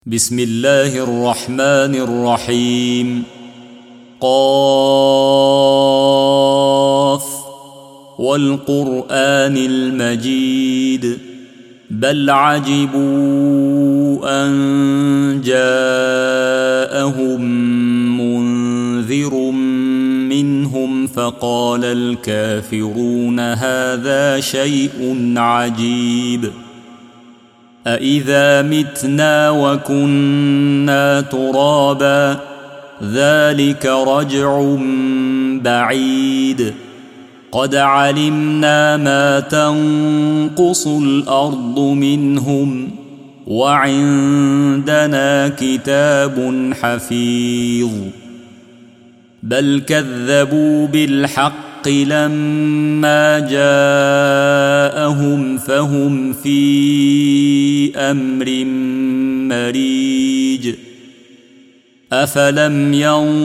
بسم الله الرحمن الرحيم. قاف والقرآن المجيد بل عجبوا أن جاءهم منذر منهم فقال الكافرون هذا شيء عجيب أإذا متنا وكنا ترابا ذلك رجع بعيد قد علمنا ما تنقص الأرض منهم وعندنا كتاب حفيظ بل كذبوا بالحق لما جاءهم فهم في أمر مريج أفلم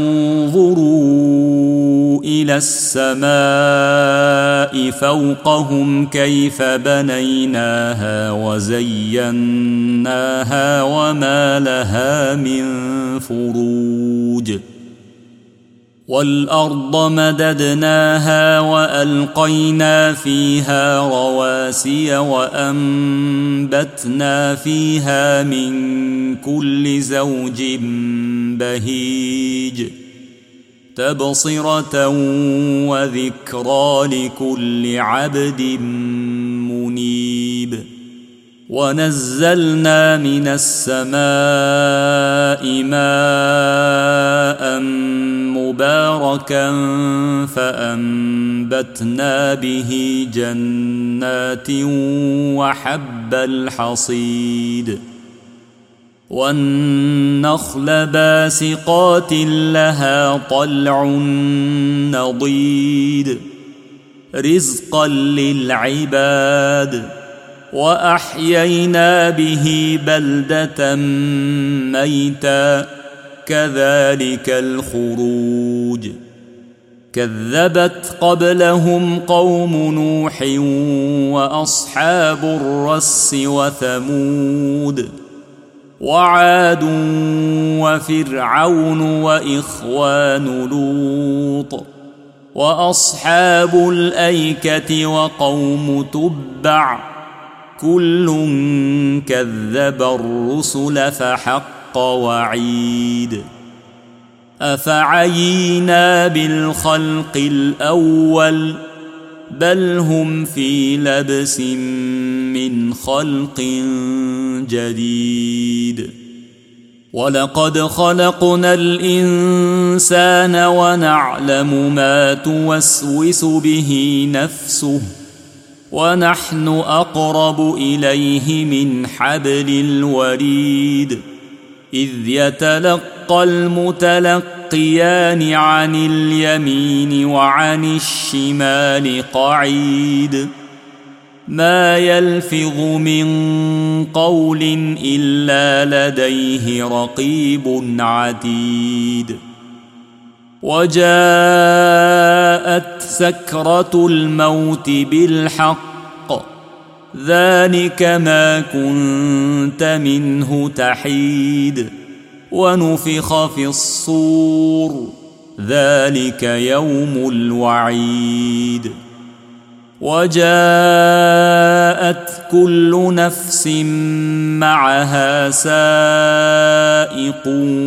ينظروا إلى السماء فوقهم كيف بنيناها وزيناها وما لها من فروج والأرض مددناها وألقينا فيها رواسي وأنبتنا فيها من كل زوج بهيج تبصرة وذكرى لكل عبد منيب ونزلنا من السماء ماء مباركا فأنبتنا به جنات وحب الحصيد والنخل باسقات لها طلع نضيد رزقا للعباد وأحيينا به بلدة ميتا كذلك الخروج كذبت قبلهم قوم نوح وأصحاب الرس وثمود وعاد وفرعون وإخوان لوط وأصحاب الأيكة وقوم تبع كل كذب الرسل فحق وعيد أفعينا بالخلق الأول بل هم في لبس من خلق جديد ولقد خلقنا الإنسان ونعلم ما توسوس به نفسه ونحن أقرب إليه من حبل الوريد إذ يتلقى المتلقيان عن اليمين وعن الشمال قعيد ما يلفظ من قول إلا لديه رقيب عتيد وجاءت سكرة الموت بالحق ذلك ما كنت منه تحيد ونفخ في الصور ذلك يوم الوعيد وجاءت كل نفس معها سائق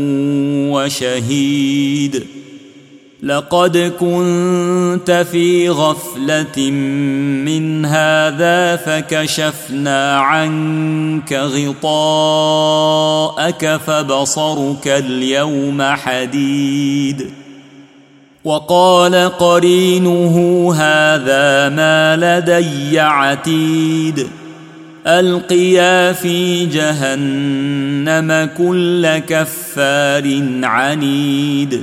وشهيد لقد كنت في غفلة من هذا فكشفنا عنك غطاءك فبصرك اليوم حديد وقال قرينه هذا ما لدي عتيد ألقيا في جهنم كل كفار عنيد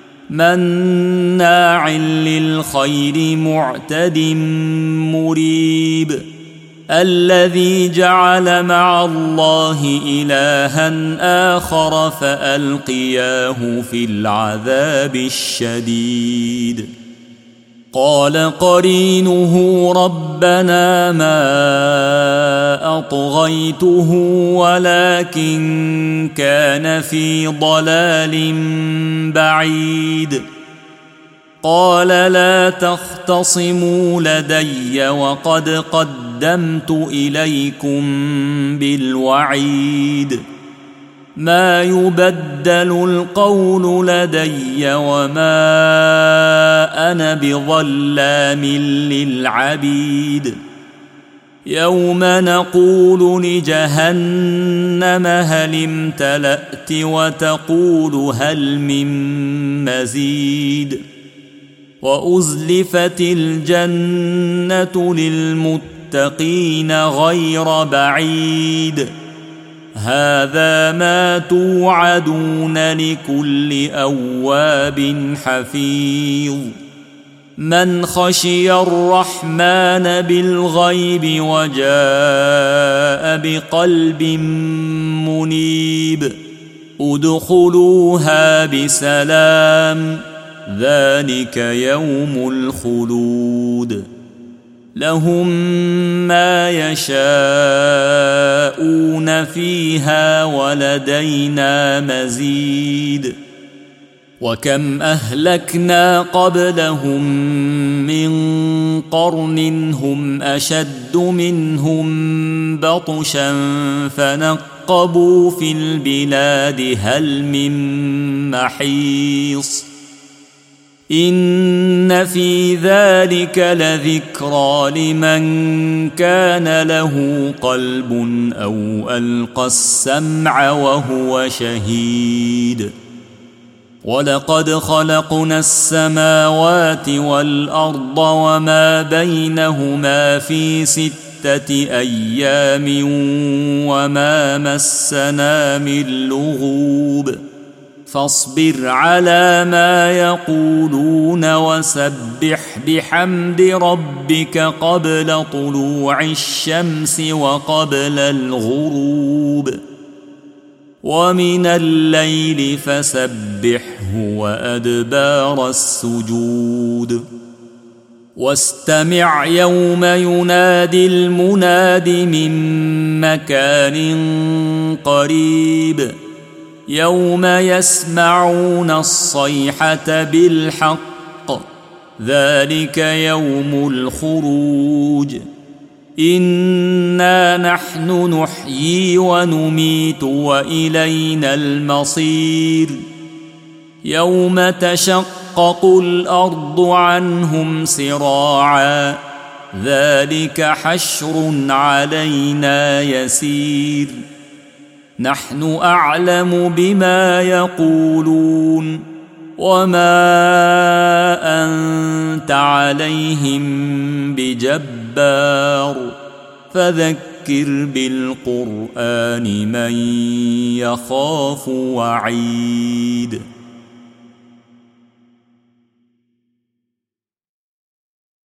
مناع للخير معتد مريب الذي جعل مع الله إلها آخر فألقياه في العذاب الشديد قال قرينه ربنا ما أطغيته ولكن كان في ضلال بعيد. قال لا تختصموا لدي وقد قدمت إليكم بالوعيد. ما يبدل القول لدي وما أنا بظلام للعبيد. يوم نقول لجهنم هل امتلأت وتقول هل من مزيد. وأزلفت الجنة للمتقين غير بعيد. هذا ما توعدون لكل أواب حفيظ. من خشي الرحمن بالغيب وجاء بقلب منيب. ادخلوها بسلام ذلك يوم الخلود. لهم ما يشاءون فيها ولدينا مزيد. وكم أهلكنا قبلهم من قرن هم أشد منهم بطشا فنقبوا في البلاد هل من محيص. إن في ذلك لذكرى لمن كان له قلب أو ألقى السمع وهو شهيد. ولقد خلقنا السماوات والأرض وما بينهما في 6 أيام وما مسنا من لغوب. فاصبر على ما يقولون وسبح بحمد ربك قبل طلوع الشمس وقبل الغروب. ومن الليل فسبحه وأدبار السجود. واستمع يوم ينادي المناد من مكان قريب. يوم يسمعون الصيحة بالحق ذلك يوم الخروج. إنا نحن نحيي ونميت وإلينا المصير. يوم تشقق الأرض عنهم سراعا ذلك حشر علينا يسير. نحن أعلم بما يقولون وما أنت عليهم بجبار. فذكر بالقرآن من يخاف وعيد.